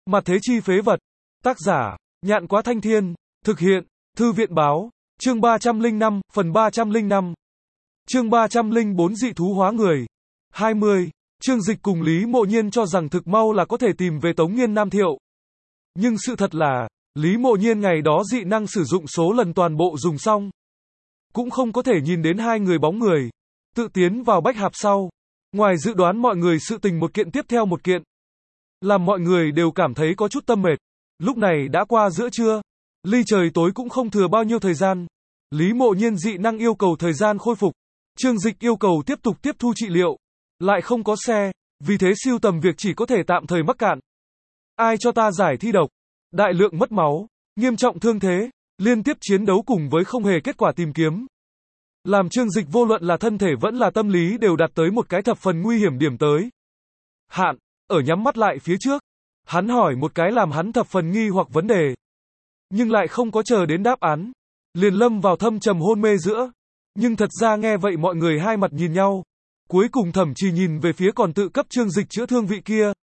Mặt thế chi phế vật. Tác giả, Nhạn Quá Thanh Thiên. Thực hiện, Thư viện Báo. Chương 305, phần 305. Chương 304 dị thú hóa người. 20. Trương Dịch cùng Lý Mộ Nhiên cho rằng thực mau là có thể tìm về Tống Nghiên Nam Thiệu. Nhưng sự thật là, Lý Mộ Nhiên ngày đó dị năng sử dụng số lần toàn bộ dùng xong. Cũng không có thể nhìn đến hai người bóng người. Tự tiến vào bách hạp sau. Ngoài dự đoán mọi người sự tình một kiện tiếp theo một kiện. Làm mọi người đều cảm thấy có chút tâm mệt. Lúc này đã qua giữa trưa. Ly trời tối cũng không thừa bao nhiêu thời gian. Lý Mộ Nhiên dị năng yêu cầu thời gian khôi phục. Trương Dịch yêu cầu tiếp tục tiếp thu trị liệu. Lại không có xe. Vì thế siêu tầm việc chỉ có thể tạm thời mắc cạn. Ai cho ta giải thi độc? Đại lượng mất máu. Nghiêm trọng thương thế. Liên tiếp chiến đấu cùng với không hề kết quả tìm kiếm. Làm Trương Dịch vô luận là thân thể vẫn là tâm lý đều đạt tới một cái thập phần nguy hiểm điểm tới. Hạn, ở nhắm mắt lại phía trước. Hắn hỏi một cái làm hắn thập phần nghi hoặc vấn đề. Nhưng lại không có chờ đến đáp án. Liền lâm vào thâm trầm hôn mê giữa. Nhưng thật ra nghe vậy mọi người hai mặt nhìn nhau. Cuối cùng thẩm chỉ nhìn về phía còn tự cấp Trương Dịch chữa thương vị kia.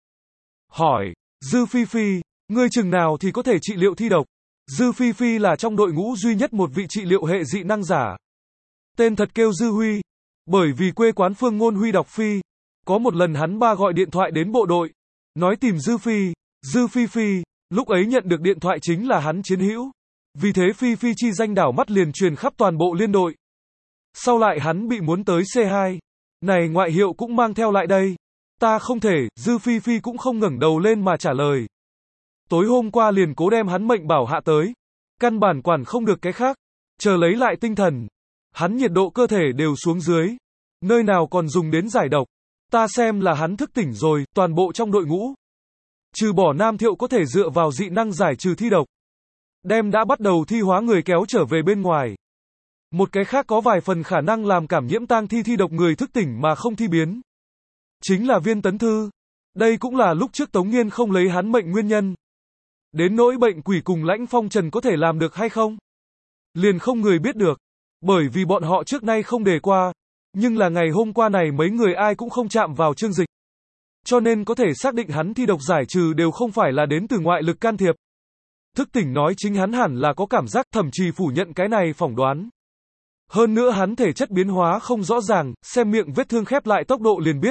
Hỏi, Dư Phi Phi, ngươi chừng nào thì có thể trị liệu thi độc? Dư Phi Phi là trong đội ngũ duy nhất một vị trị liệu hệ dị năng giả. Tên thật kêu Dư Huy. Bởi vì quê quán Phương Ngôn Huy đọc Phi. Có một lần hắn ba gọi điện thoại đến bộ đội. Nói tìm Dư Phi. Dư Phi Phi, lúc ấy nhận được điện thoại chính là hắn chiến hữu. Vì thế Phi Phi chi danh đảo mắt liền truyền khắp toàn bộ liên đội. Sau lại hắn bị muốn tới C2. Này ngoại hiệu cũng mang theo lại đây. Ta không thể, Dư Phi Phi cũng không ngẩng đầu lên mà trả lời. Tối hôm qua liền cố đem hắn mệnh bảo hạ tới. Căn bản quản không được cái khác. Chờ lấy lại tinh thần. Hắn nhiệt độ cơ thể đều xuống dưới. Nơi nào còn dùng đến giải độc. Ta xem là hắn thức tỉnh rồi, toàn bộ trong đội ngũ. Trừ bỏ Nam Thiệu có thể dựa vào dị năng giải trừ thi độc. Đem đã bắt đầu thi hóa người kéo trở về bên ngoài. Một cái khác có vài phần khả năng làm cảm nhiễm tang thi thi độc người thức tỉnh mà không thi biến. Chính là Viên Tấn Thư. Đây cũng là lúc trước Tống Nghiên không lấy hắn mệnh nguyên nhân. Đến nỗi bệnh quỷ cùng Lãnh Phong Trần có thể làm được hay không? Liền không người biết được. Bởi vì bọn họ trước nay không đề qua. Nhưng là ngày hôm qua này mấy người ai cũng không chạm vào Trương Dịch. Cho nên có thể xác định hắn thi độc giải trừ đều không phải là đến từ ngoại lực can thiệp. Thức tỉnh nói chính hắn hẳn là có cảm giác, thậm chí phủ nhận cái này phỏng đoán. Hơn nữa hắn thể chất biến hóa không rõ ràng, xem miệng vết thương khép lại tốc độ liền biết.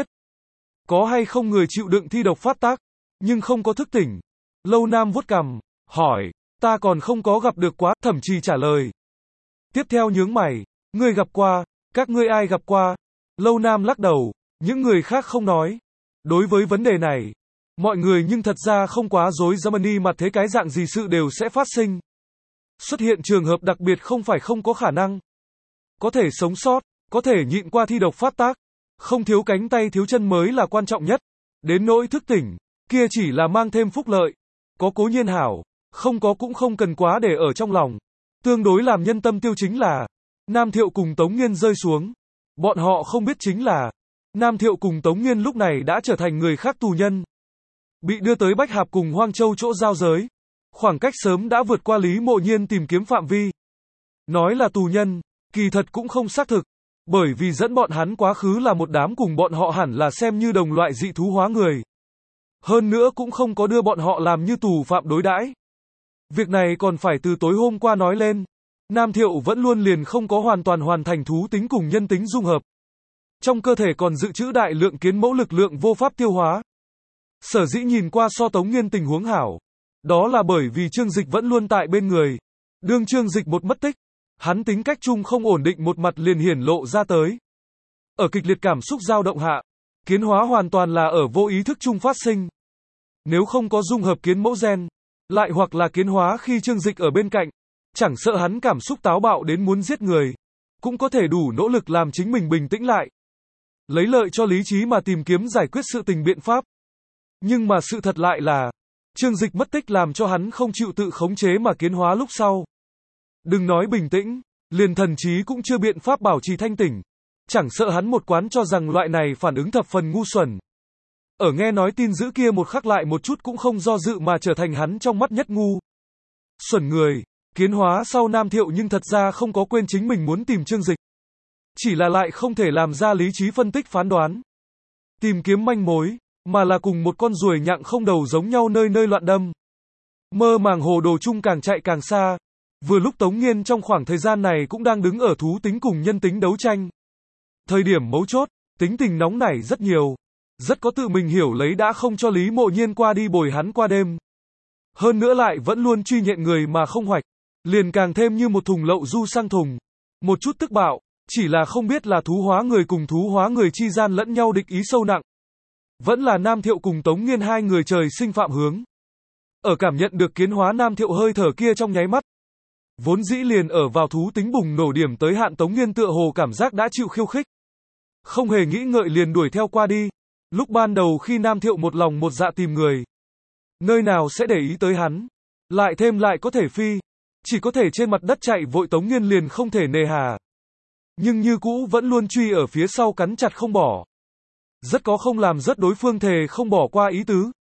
Có hay không người chịu đựng thi độc phát tác, nhưng không có thức tỉnh. Lâu Nam vuốt cằm, hỏi, ta còn không có gặp được quá, thậm chí trả lời. Tiếp theo nhướng mày, ngươi gặp qua, các ngươi ai gặp qua? Lâu Nam lắc đầu, những người khác không nói. Đối với vấn đề này, mọi người nhưng thật ra không quá rối Germany mà thế cái dạng gì sự đều sẽ phát sinh. Xuất hiện trường hợp đặc biệt không phải không có khả năng. Có thể sống sót, có thể nhịn qua thi độc phát tác. Không thiếu cánh tay thiếu chân mới là quan trọng nhất. Đến nỗi thức tỉnh, kia chỉ là mang thêm phúc lợi. Có cố nhiên hảo, không có cũng không cần quá để ở trong lòng. Tương đối làm nhân tâm tiêu chính là Nam Thiệu cùng Tống Nghiên rơi xuống. Bọn họ không biết chính là Nam Thiệu cùng Tống Nghiên lúc này đã trở thành người khác tù nhân. Bị đưa tới Bách Hạp cùng Hoang Châu chỗ giao giới. Khoảng cách sớm đã vượt qua Lý Mộ Nhiên tìm kiếm phạm vi. Nói là tù nhân, kỳ thật cũng không xác thực. Bởi vì dẫn bọn hắn quá khứ là một đám cùng bọn họ hẳn là xem như đồng loại dị thú hóa người. Hơn nữa cũng không có đưa bọn họ làm như tù phạm đối đãi. Việc này còn phải từ tối hôm qua nói lên. Nam Thiệu vẫn luôn liền không có hoàn toàn hoàn thành thú tính cùng nhân tính dung hợp. Trong cơ thể còn dự trữ đại lượng kiến mẫu lực lượng vô pháp tiêu hóa. Sở dĩ nhìn qua so Tống Nghiên tình huống hảo. Đó là bởi vì Trương Dịch vẫn luôn tại bên người. Đương Trương Dịch một mất tích. Hắn tính cách chung không ổn định một mặt liền hiển lộ ra tới. Ở kịch liệt cảm xúc dao động hạ. Kiến hóa hoàn toàn là ở vô ý thức chung phát sinh. Nếu không có dung hợp kiến mẫu gen. Lại hoặc là kiến hóa khi Trương Dịch ở bên cạnh. Chẳng sợ hắn cảm xúc táo bạo đến muốn giết người. Cũng có thể đủ nỗ lực làm chính mình bình tĩnh lại. Lấy lợi cho lý trí mà tìm kiếm giải quyết sự tình biện pháp. Nhưng mà sự thật lại là, Trương Dịch mất tích làm cho hắn không chịu tự khống chế mà kiến hóa lúc sau. Đừng nói bình tĩnh, liền thần trí cũng chưa biện pháp bảo trì thanh tỉnh. Chẳng sợ hắn một quán cho rằng loại này phản ứng thập phần ngu xuẩn. Ở nghe nói tin dữ kia một khắc lại một chút cũng không do dự mà trở thành hắn trong mắt nhất ngu xuẩn người. Kiến hóa sau Nam Thiệu nhưng thật ra không có quên chính mình muốn tìm Trương Dịch. Chỉ là lại không thể làm ra lý trí phân tích phán đoán. Tìm kiếm manh mối, mà là cùng một con ruồi nhặng không đầu giống nhau nơi nơi loạn đâm. Mơ màng hồ đồ chung càng chạy càng xa. Vừa lúc Tống Nghiên trong khoảng thời gian này cũng đang đứng ở thú tính cùng nhân tính đấu tranh. Thời điểm mấu chốt, tính tình nóng nảy rất nhiều. Rất có tự mình hiểu lấy đã không cho Lý Mộ Nhiên qua đi bồi hắn qua đêm. Hơn nữa lại vẫn luôn truy nhện người mà không hoạch. Liền càng thêm như một thùng lậu du sang thùng. Một chút tức bạo, chỉ là không biết là thú hóa người cùng thú hóa người chi gian lẫn nhau địch ý sâu nặng. Vẫn là Nam Thiệu cùng Tống Nghiên hai người trời sinh phạm hướng. Ở cảm nhận được kiến hóa Nam Thiệu hơi thở kia trong nháy mắt. Vốn dĩ liền ở vào thú tính bùng nổ điểm tới hạn Tống Nghiên tựa hồ cảm giác đã chịu khiêu khích. Không hề nghĩ ngợi liền đuổi theo qua đi. Lúc ban đầu khi Nam Thiệu một lòng một dạ tìm người. Nơi nào sẽ để ý tới hắn. Lại thêm lại có thể phi. Chỉ có thể trên mặt đất chạy vội Tống Nghiên liền không thể nề hà. Nhưng như cũ vẫn luôn truy ở phía sau cắn chặt không bỏ. Rất có không làm rất đối phương thề không bỏ qua ý tứ.